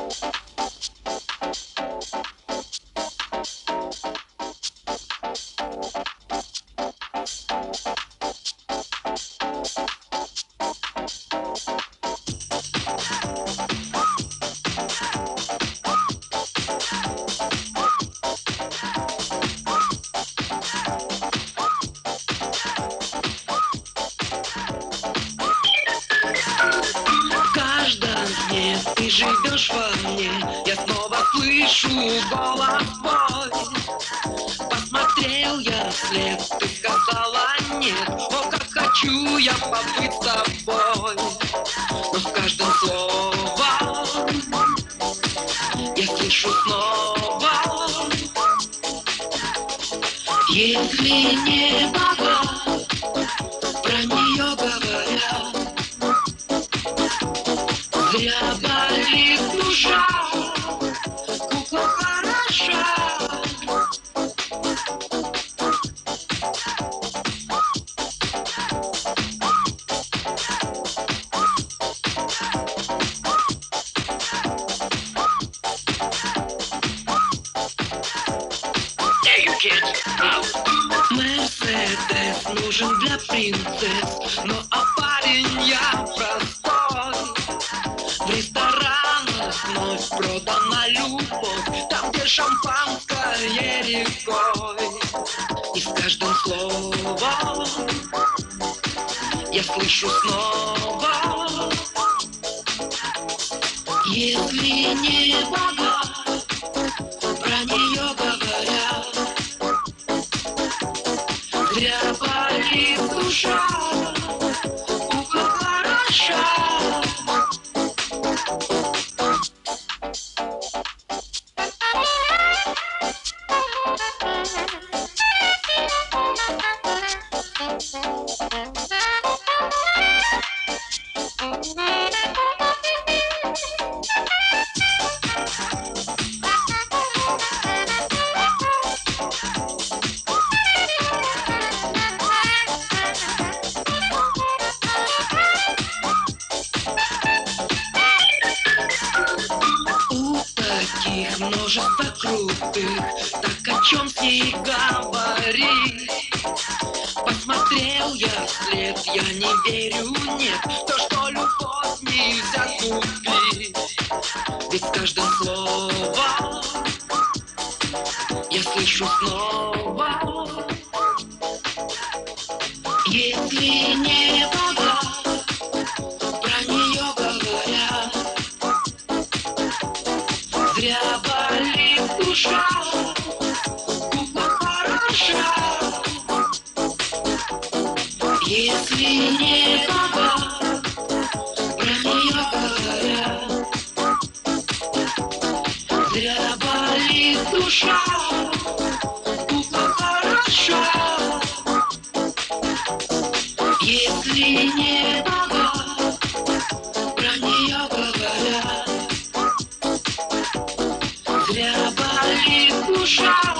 В каждом дне ты живешь во мне, я снова слышу голос твой. Посмотрел я вслед, ты сказала нет, о, как хочу я побыть с тобой. Но в каждом слове я слышу снова: если не бога, про нее говорят, зря болит душа, кукла хороша. Мерседес нужен для принцесс, но парень я простой. В ресторанах вновь продана любовь, там, где шампанское рекой. И с каждым словом я слышу снова: если не бога, про нее говорят, зря болит душа, кукла хороша. Таких множество крутых, так о чем с ней говорить? Посмотрел я вслед, я не верю, нет, то, что любовь нельзя купить. Ведь с каждым словом я слышу снова: если не бога, про нее говорят, зря болит душа, кукла хороша. Если не бога, про нее говорят, зря болит душа, кукла хороша. Если не бога, про нее говорят, зря болит душа.